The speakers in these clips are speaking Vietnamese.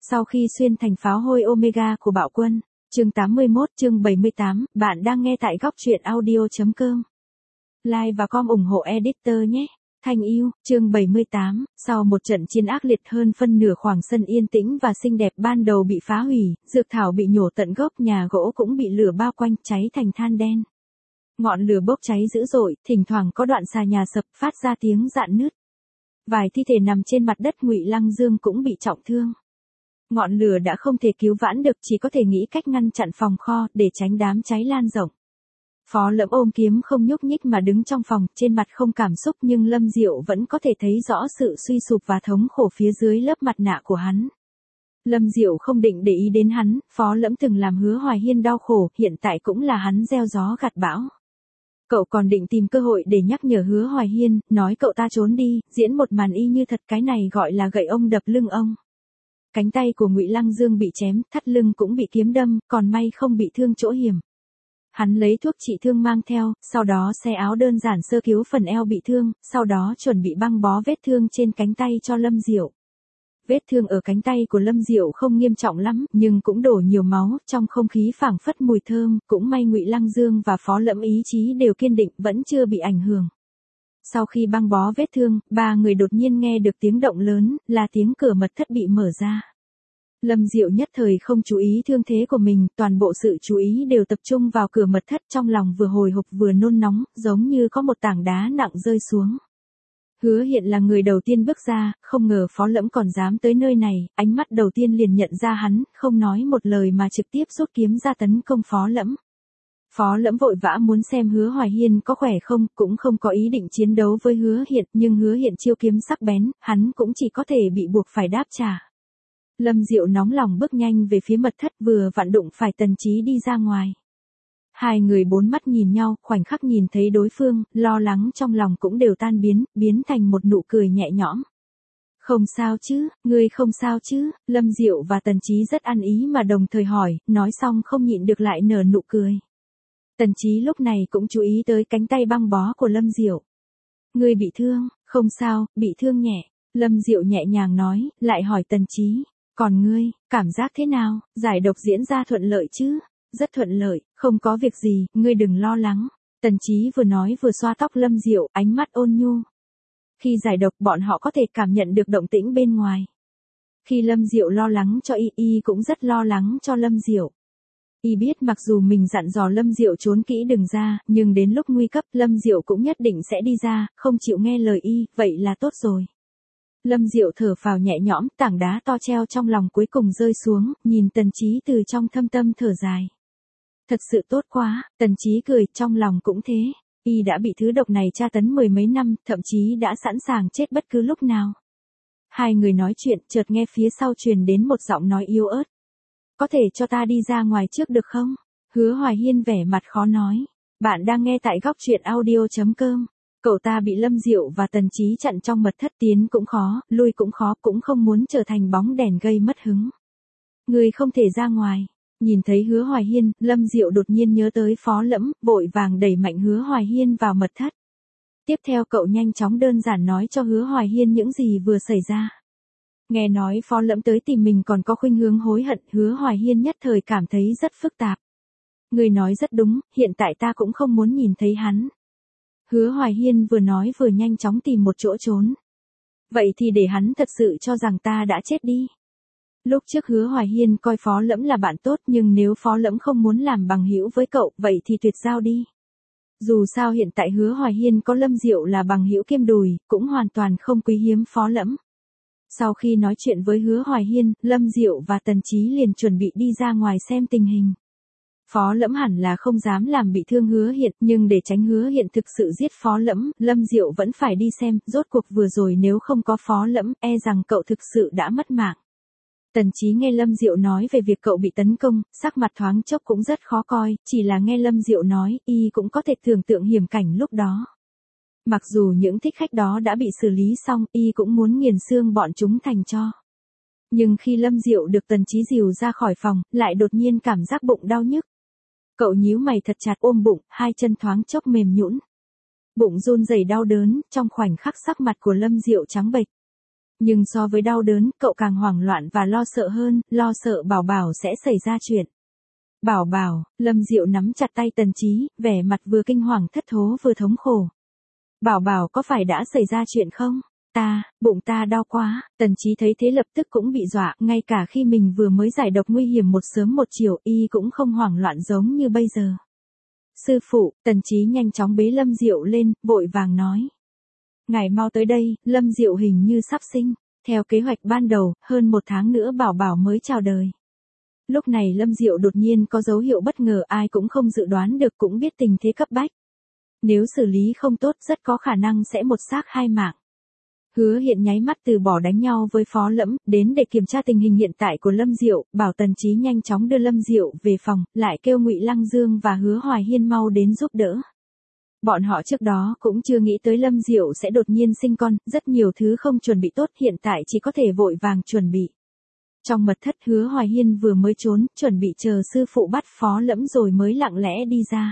Sau khi xuyên thành pháo hôi Omega của bạo quân, chương 81, chương 78, bạn đang nghe tại góc truyện audio.com. Like và com ủng hộ editor nhé. Thanh yêu, chương 78, sau một trận chiến ác liệt hơn phân nửa khoảng sân yên tĩnh và xinh đẹp ban đầu bị phá hủy, dược thảo bị nhổ tận gốc, nhà gỗ cũng bị lửa bao quanh, cháy thành than đen. Ngọn lửa bốc cháy dữ dội, thỉnh thoảng có đoạn xà nhà sập phát ra tiếng rạn nứt. Vài thi thể nằm trên mặt đất, Ngụy Lăng Dương cũng bị trọng thương. Ngọn lửa đã không thể cứu vãn được, chỉ có thể nghĩ cách ngăn chặn phòng kho để tránh đám cháy lan rộng. Phó Lẫm ôm kiếm không nhúc nhích mà đứng trong phòng, trên mặt không cảm xúc, nhưng Lâm Diệu vẫn có thể thấy rõ sự suy sụp và thống khổ phía dưới lớp mặt nạ của hắn. Lâm Diệu không định để ý đến hắn, Phó Lẫm từng làm Hứa Hoài Hiên đau khổ, hiện tại cũng là hắn gieo gió gặt bão. Cậu còn định tìm cơ hội để nhắc nhở Hứa Hoài Hiên, nói cậu ta trốn đi, diễn một màn y như thật, cái này gọi là gậy ông đập lưng ông. Cánh tay của Ngụy Lăng Dương bị chém, thắt lưng cũng bị kiếm đâm, còn may không bị thương chỗ hiểm. Hắn lấy thuốc trị thương mang theo, sau đó xe áo đơn giản sơ cứu phần eo bị thương, sau đó chuẩn bị băng bó vết thương trên cánh tay cho Lâm Diệu. Vết thương ở cánh tay của Lâm Diệu không nghiêm trọng lắm, nhưng cũng đổ nhiều máu, trong không khí phảng phất mùi thơm, cũng may Ngụy Lăng Dương và Phó Lẫm ý chí đều kiên định, vẫn chưa bị ảnh hưởng. Sau khi băng bó vết thương, ba người đột nhiên nghe được tiếng động lớn, là tiếng cửa mật thất bị mở ra. Lâm Diệu nhất thời không chú ý thương thế của mình, toàn bộ sự chú ý đều tập trung vào cửa mật thất, trong lòng vừa hồi hộp vừa nôn nóng, giống như có một tảng đá nặng rơi xuống. Hứa Hiện là người đầu tiên bước ra, không ngờ Phó Lẫm còn dám tới nơi này, ánh mắt đầu tiên liền nhận ra hắn, không nói một lời mà trực tiếp rút kiếm ra tấn công Phó Lẫm. Phó Lẫm vội vã muốn xem Hứa Hoài Hiên có khỏe không, cũng không có ý định chiến đấu với Hứa Hiện, nhưng Hứa Hiện chiêu kiếm sắc bén, hắn cũng chỉ có thể bị buộc phải đáp trả. Lâm Diệu nóng lòng bước nhanh về phía mật thất, vừa vặn đụng phải Tần Chí đi ra ngoài. Hai người bốn mắt nhìn nhau, khoảnh khắc nhìn thấy đối phương, lo lắng trong lòng cũng đều tan biến thành một nụ cười nhẹ nhõm. Không sao chứ, ngươi không sao chứ? Lâm Diệu và Tần Chí rất ăn ý mà đồng thời hỏi, nói xong không nhịn được lại nở nụ cười. Tần Chí lúc này cũng chú ý tới cánh tay băng bó của Lâm Diệu. Ngươi bị thương? Không sao, bị thương nhẹ. Lâm Diệu nhẹ nhàng nói, lại hỏi Tần Chí. Còn ngươi, cảm giác thế nào? Giải độc diễn ra thuận lợi chứ? Rất thuận lợi, không có việc gì, ngươi đừng lo lắng. Tần Chí vừa nói vừa xoa tóc Lâm Diệu, ánh mắt ôn nhu. Khi giải độc bọn họ có thể cảm nhận được động tĩnh bên ngoài. Khi Lâm Diệu lo lắng cho y cũng rất lo lắng cho Lâm Diệu. Y biết mặc dù mình dặn dò Lâm Diệu trốn kỹ đừng ra, nhưng đến lúc nguy cấp Lâm Diệu cũng nhất định sẽ đi ra, không chịu nghe lời y, vậy là tốt rồi. Lâm Diệu thở phào nhẹ nhõm, tảng đá to treo trong lòng cuối cùng rơi xuống, nhìn Tần Chí từ trong thâm tâm thở dài. Thật sự tốt quá, Tần Chí cười, trong lòng cũng thế. Y đã bị thứ độc này tra tấn mười mấy năm, thậm chí đã sẵn sàng chết bất cứ lúc nào. Hai người nói chuyện, chợt nghe phía sau truyền đến một giọng nói yếu ớt. Có thể cho ta đi ra ngoài trước được không? Hứa Hoài Hiên vẻ mặt khó nói. Bạn đang nghe tại góc truyện audio.com. Cậu ta bị Lâm Diệu và Tần Chí chặn trong mật thất, tiến cũng khó, lui cũng khó, cũng không muốn trở thành bóng đèn gây mất hứng. Người không thể ra ngoài. Nhìn thấy Hứa Hoài Hiên, Lâm Diệu đột nhiên nhớ tới Phó Lẫm, vội vàng đẩy mạnh Hứa Hoài Hiên vào mật thất. Tiếp theo cậu nhanh chóng đơn giản nói cho Hứa Hoài Hiên những gì vừa xảy ra. Nghe nói Phó Lẫm tới tìm mình còn có khuynh hướng hối hận, Hứa Hoài Hiên nhất thời cảm thấy rất phức tạp. Người nói rất đúng, hiện tại ta cũng không muốn nhìn thấy hắn. Hứa Hoài Hiên vừa nói vừa nhanh chóng tìm một chỗ trốn. Vậy thì để hắn thật sự cho rằng ta đã chết đi. Lúc trước Hứa Hoài Hiên coi Phó Lẫm là bạn tốt, nhưng nếu Phó Lẫm không muốn làm bằng hữu với cậu, vậy thì tuyệt giao đi. Dù sao hiện tại Hứa Hoài Hiên có Lâm Diệu là bằng hữu kiêm đùi, cũng hoàn toàn không quý hiếm Phó Lẫm. Sau khi nói chuyện với Hứa Hoài Hiên, Lâm Diệu và Tần Chí liền chuẩn bị đi ra ngoài xem tình hình. Phó Lẫm hẳn là không dám làm bị thương Hứa Hiện, nhưng để tránh Hứa Hiện thực sự giết Phó Lẫm, Lâm Diệu vẫn phải đi xem, rốt cuộc vừa rồi nếu không có Phó Lẫm, e rằng cậu thực sự đã mất mạng. Tần Chí nghe Lâm Diệu nói về việc cậu bị tấn công, sắc mặt thoáng chốc cũng rất khó coi, chỉ là nghe Lâm Diệu nói, y cũng có thể tưởng tượng hiểm cảnh lúc đó. Mặc dù những thích khách đó đã bị xử lý xong, y cũng muốn nghiền xương bọn chúng thành tro. Nhưng khi Lâm Diệu được Tần Chí dìu ra khỏi phòng, lại đột nhiên cảm giác bụng đau nhức. Cậu nhíu mày thật chặt ôm bụng, hai chân thoáng chốc mềm nhũn. Bụng run rẩy đau đớn, trong khoảnh khắc sắc mặt của Lâm Diệu trắng bệch. Nhưng so với đau đớn, cậu càng hoảng loạn và lo sợ hơn, lo sợ Bảo Bảo sẽ xảy ra chuyện. Bảo Bảo, Lâm Diệu nắm chặt tay Tần Chí, vẻ mặt vừa kinh hoàng thất thố vừa thống khổ. Bảo Bảo có phải đã xảy ra chuyện không? Bụng ta đau quá. Tần Chí thấy thế lập tức cũng bị dọa, ngay cả khi mình vừa mới giải độc nguy hiểm một sớm một chiều, y cũng không hoảng loạn giống như bây giờ. Sư phụ, Tần Chí nhanh chóng bế Lâm Diệu lên, vội vàng nói. Ngài mau tới đây, Lâm Diệu hình như sắp sinh. Theo kế hoạch ban đầu, hơn 1 tháng nữa Bảo Bảo mới chào đời. Lúc này Lâm Diệu đột nhiên có dấu hiệu bất ngờ, ai cũng không dự đoán được, cũng biết tình thế cấp bách. Nếu xử lý không tốt rất có khả năng sẽ một xác 2 mạng. Hứa Hiện nháy mắt từ bỏ đánh nhau với Phó Lẫm, đến để kiểm tra tình hình hiện tại của Lâm Diệu, bảo Tần Chí nhanh chóng đưa Lâm Diệu về phòng, lại kêu Ngụy Lăng Dương và Hứa Hoài Hiên mau đến giúp đỡ. Bọn họ trước đó cũng chưa nghĩ tới Lâm Diệu sẽ đột nhiên sinh con, rất nhiều thứ không chuẩn bị tốt, hiện tại chỉ có thể vội vàng chuẩn bị. Trong mật thất, Hứa Hoài Hiên vừa mới trốn, chuẩn bị chờ sư phụ bắt Phó Lẫm rồi mới lặng lẽ đi ra.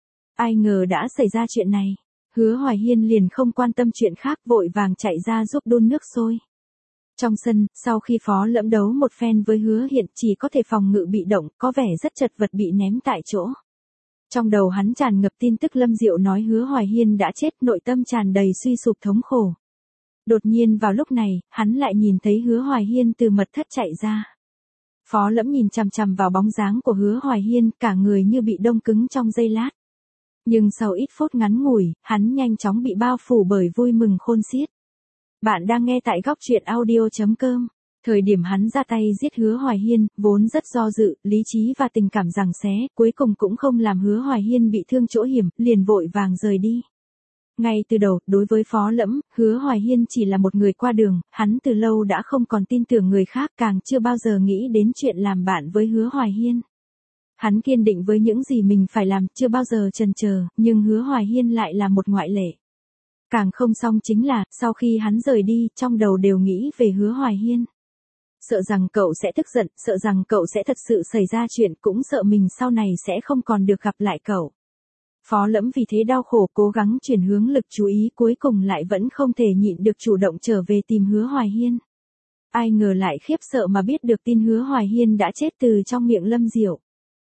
Ai ngờ đã xảy ra chuyện này. Hứa Hoài Hiên liền không quan tâm chuyện khác, vội vàng chạy ra giúp đun nước sôi. Trong sân, sau khi Phó Lẫm đấu một phen với Hứa Hiện, chỉ có thể phòng ngự bị động, có vẻ rất chật vật bị ném tại chỗ. Trong đầu hắn tràn ngập tin tức Lâm Diệu nói Hứa Hoài Hiên đã chết, nội tâm tràn đầy suy sụp thống khổ. Đột nhiên vào lúc này, hắn lại nhìn thấy Hứa Hoài Hiên từ mật thất chạy ra. Phó Lẫm nhìn chằm chằm vào bóng dáng của Hứa Hoài Hiên, cả người như bị đông cứng trong giây lát. Nhưng sau ít phút ngắn ngủi, hắn nhanh chóng bị bao phủ bởi vui mừng khôn xiết. Bạn đang nghe tại góc truyện audio.com. Thời điểm hắn ra tay giết Hứa Hoài Hiên, vốn rất do dự, lý trí và tình cảm giằng xé, cuối cùng cũng không làm Hứa Hoài Hiên bị thương chỗ hiểm, liền vội vàng rời đi. Ngay từ đầu, đối với Phó Lẫm, Hứa Hoài Hiên chỉ là một người qua đường, hắn từ lâu đã không còn tin tưởng người khác, càng chưa bao giờ nghĩ đến chuyện làm bạn với Hứa Hoài Hiên. Hắn kiên định với những gì mình phải làm, chưa bao giờ chần chờ, nhưng Hứa Hoài Hiên lại là một ngoại lệ. Càng không xong chính là, sau khi hắn rời đi, trong đầu đều nghĩ về Hứa Hoài Hiên. Sợ rằng cậu sẽ tức giận, sợ rằng cậu sẽ thật sự xảy ra chuyện, cũng sợ mình sau này sẽ không còn được gặp lại cậu. Phó Lẫm vì thế đau khổ cố gắng chuyển hướng lực chú ý, cuối cùng lại vẫn không thể nhịn được chủ động trở về tìm Hứa Hoài Hiên. Ai ngờ lại khiếp sợ mà biết được tin Hứa Hoài Hiên đã chết từ trong miệng Lâm Diệu.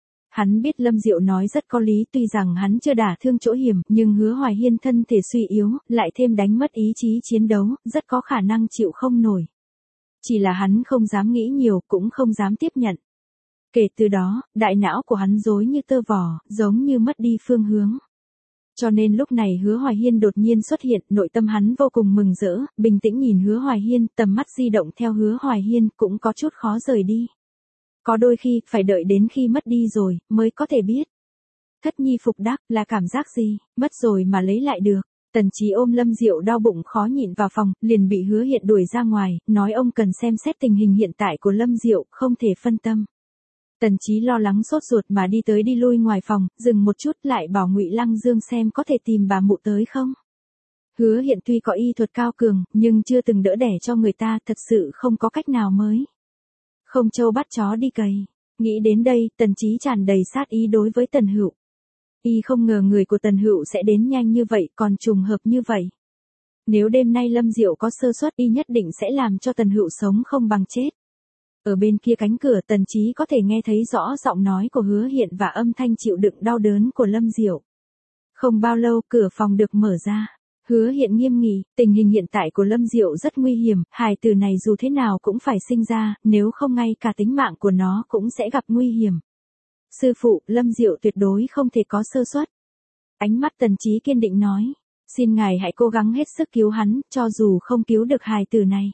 Hắn biết Lâm Diệu nói rất có lý, tuy rằng hắn chưa đả thương chỗ hiểm, nhưng Hứa Hoài Hiên thân thể suy yếu, lại thêm đánh mất ý chí chiến đấu, rất có khả năng chịu không nổi. Chỉ là hắn không dám nghĩ nhiều, cũng không dám tiếp nhận. Kể từ đó, đại não của hắn rối như tơ vò, giống như mất đi phương hướng. Cho nên lúc này Hứa Hoài Hiên đột nhiên xuất hiện, nội tâm hắn vô cùng mừng rỡ, bình tĩnh nhìn Hứa Hoài Hiên, tầm mắt di động theo Hứa Hoài Hiên, cũng có chút khó rời đi. Có đôi khi, phải đợi đến khi mất đi rồi, mới có thể biết. Thất nhi phục đắc, là cảm giác gì, mất rồi mà lấy lại được. Tần Chí ôm Lâm Diệu đau bụng khó nhịn vào phòng, liền bị Hứa Hiện đuổi ra ngoài, nói ông cần xem xét tình hình hiện tại của Lâm Diệu, không thể phân tâm. Tần Chí lo lắng sốt ruột mà đi tới đi lui ngoài phòng, dừng một chút lại bảo Ngụy Lăng Dương xem có thể tìm bà mụ tới không. Hứa Hiện tuy có y thuật cao cường, nhưng chưa từng đỡ đẻ cho người ta, thật sự không có cách nào mới. Không trâu bắt chó đi cày. Nghĩ đến đây, Tần Chí tràn đầy sát ý đối với Tần Hựu. Y không ngờ người của Tần Hựu sẽ đến nhanh như vậy, còn trùng hợp như vậy. Nếu đêm nay Lâm Diệu có sơ suất, y nhất định sẽ làm cho Tần Hựu sống không bằng chết. Ở bên kia cánh cửa, Tần Chí có thể nghe thấy rõ giọng nói của Hứa Hiện và âm thanh chịu đựng đau đớn của Lâm Diệu. Không bao lâu, cửa phòng được mở ra. Hứa Hiện nghiêm nghị, tình hình hiện tại của Lâm Diệu rất nguy hiểm, hài tử này dù thế nào cũng phải sinh ra, nếu không ngay cả tính mạng của nó cũng sẽ gặp nguy hiểm. Sư phụ, Lâm Diệu tuyệt đối không thể có sơ suất. Ánh mắt Tần Chí kiên định nói, xin ngài hãy cố gắng hết sức cứu hắn, cho dù không cứu được hài tử này.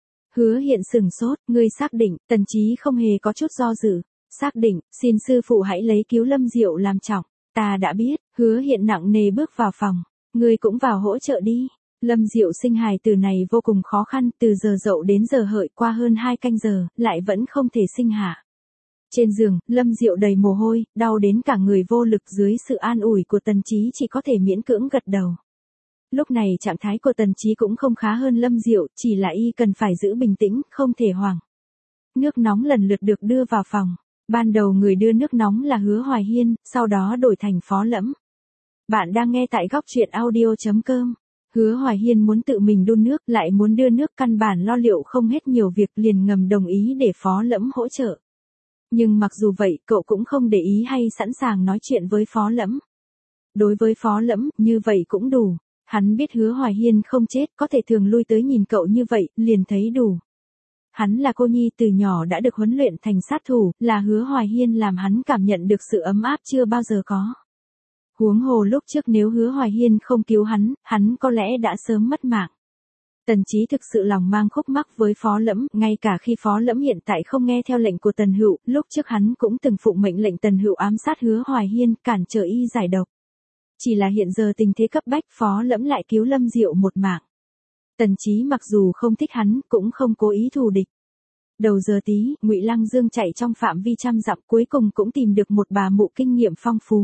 Hứa Hiện sửng sốt, ngươi xác định, Tần Chí không hề có chút do dự. Xác định, xin sư phụ hãy lấy cứu Lâm Diệu làm trọng. Ta đã biết. Hứa Hiện nặng nề bước vào phòng. Ngươi cũng vào hỗ trợ đi. Lâm Diệu sinh hài tử này vô cùng khó khăn, từ giờ dậu đến giờ hợi qua hơn 2 canh giờ, lại vẫn không thể sinh hạ. Trên giường, Lâm Diệu đầy mồ hôi, đau đến cả người vô lực, dưới sự an ủi của Tần Chí chỉ có thể miễn cưỡng gật đầu. Lúc này trạng thái của Tần Chí cũng không khá hơn Lâm Diệu, chỉ là y cần phải giữ bình tĩnh, không thể hoảng. Nước nóng lần lượt được đưa vào phòng. Ban đầu người đưa nước nóng là Hứa Hoài Hiên, sau đó đổi thành Phó Lẫm. Bạn đang nghe tại góc truyện audio.com. Hứa Hoài Hiên muốn tự mình đun nước, lại muốn đưa nước, căn bản lo liệu không hết nhiều việc, liền ngầm đồng ý để Phó Lẫm hỗ trợ. Nhưng mặc dù vậy, cậu cũng không để ý hay sẵn sàng nói chuyện với Phó Lẫm. Đối với Phó Lẫm, như vậy cũng đủ. Hắn biết Hứa Hoài Hiên không chết, có thể thường lui tới nhìn cậu như vậy, liền thấy đủ. Hắn là cô nhi từ nhỏ đã được huấn luyện thành sát thủ, là Hứa Hoài Hiên làm hắn cảm nhận được sự ấm áp chưa bao giờ có. Huống hồ lúc trước nếu Hứa Hoài Hiên không cứu hắn có lẽ đã sớm mất mạng. Tần Chí thực sự lòng mang khúc mắc với Phó Lẫm, ngay cả khi Phó Lẫm hiện tại không nghe theo lệnh của Tần Hựu, lúc trước hắn cũng từng phụng mệnh lệnh Tần Hựu ám sát Hứa Hoài Hiên, cản trở y giải độc. Chỉ là hiện giờ tình thế cấp bách, Phó Lẫm lại cứu Lâm Diệu một mạng. Tần Chí mặc dù không thích hắn, cũng không cố ý thù địch. Đầu giờ tí, Ngụy Lăng Dương chạy trong phạm vi trăm dặm, cuối cùng cũng tìm được một bà mụ kinh nghiệm phong phú.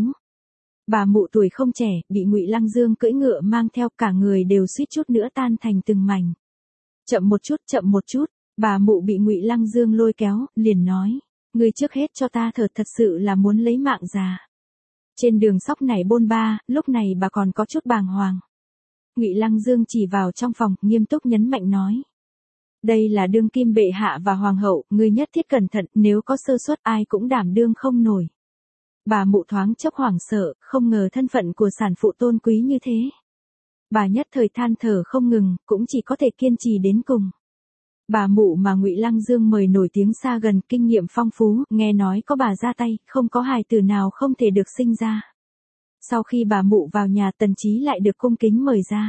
Bà mụ tuổi không trẻ, bị Ngụy Lăng Dương cưỡi ngựa mang theo, cả người đều suýt chút nữa tan thành từng mảnh. Chậm một chút, bà mụ bị Ngụy Lăng Dương lôi kéo, liền nói, ngươi trước hết cho ta thở, thật sự là muốn lấy mạng già. Trên đường sóc này bôn ba, lúc này bà còn có chút bàng hoàng. Ngụy Lăng Dương chỉ vào trong phòng, nghiêm túc nhấn mạnh nói. Đây là đương kim bệ hạ và hoàng hậu, ngươi nhất thiết cẩn thận, nếu có sơ suất ai cũng đảm đương không nổi. Bà mụ thoáng chốc hoảng sợ, không ngờ thân phận của sản phụ tôn quý như thế. Bà nhất thời than thở không ngừng, cũng chỉ có thể kiên trì đến cùng. Bà mụ mà Ngụy Lăng Dương mời nổi tiếng xa gần, kinh nghiệm phong phú, nghe nói có bà ra tay, không có hài tử nào không thể được sinh ra. Sau khi bà mụ vào nhà, Tần Chí lại được cung kính mời ra.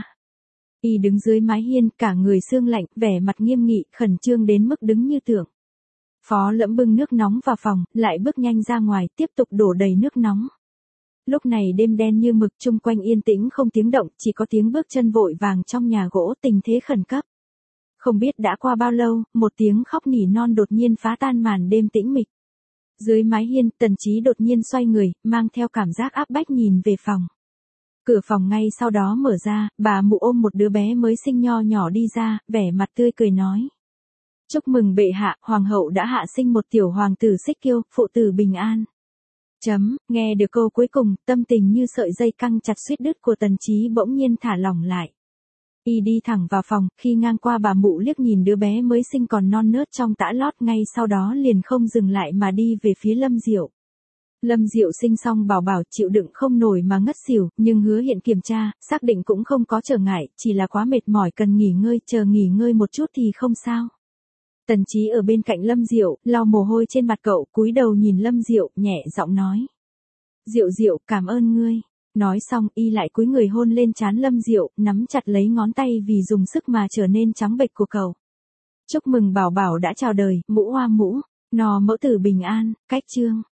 Y đứng dưới mái hiên, cả người sương lạnh, vẻ mặt nghiêm nghị, khẩn trương đến mức đứng như tượng. Phó Lẫm bưng nước nóng vào phòng, lại bước nhanh ra ngoài, tiếp tục đổ đầy nước nóng. Lúc này đêm đen như mực, chung quanh yên tĩnh không tiếng động, chỉ có tiếng bước chân vội vàng trong nhà gỗ, tình thế khẩn cấp. Không biết đã qua bao lâu, một tiếng khóc nỉ non đột nhiên phá tan màn đêm tĩnh mịch. Dưới mái hiên, Tần Chí đột nhiên xoay người, mang theo cảm giác áp bách nhìn về phòng. Cửa phòng ngay sau đó mở ra, bà mụ ôm một đứa bé mới sinh nho nhỏ đi ra, vẻ mặt tươi cười nói. Chúc mừng bệ hạ, hoàng hậu đã hạ sinh một tiểu hoàng tử Xích Kiêu, phụ tử bình an. Nghe được câu cuối cùng, tâm tình như sợi dây căng chặt suýt đứt của Tần Chí bỗng nhiên thả lỏng lại. Y đi thẳng vào phòng, khi ngang qua bà mụ liếc nhìn đứa bé mới sinh còn non nớt trong tã lót, ngay sau đó liền không dừng lại mà đi về phía Lâm Diệu. Lâm Diệu sinh xong bảo bảo chịu đựng không nổi mà ngất xỉu, nhưng Hứa Hiện kiểm tra, xác định cũng không có trở ngại, chỉ là quá mệt mỏi cần nghỉ ngơi, chờ nghỉ ngơi một chút thì không sao. Tần Chí ở bên cạnh Lâm Diệu, lau mồ hôi trên mặt cậu, cúi đầu nhìn Lâm Diệu, nhẹ giọng nói. Diệu Diệu, cảm ơn ngươi. Nói xong, y lại cúi người hôn lên trán Lâm Diệu, nắm chặt lấy ngón tay vì dùng sức mà trở nên trắng bệch của cậu. Chúc mừng bảo bảo đã chào đời, mũ hoa mũ, nò mẫu tử bình an, cách chương.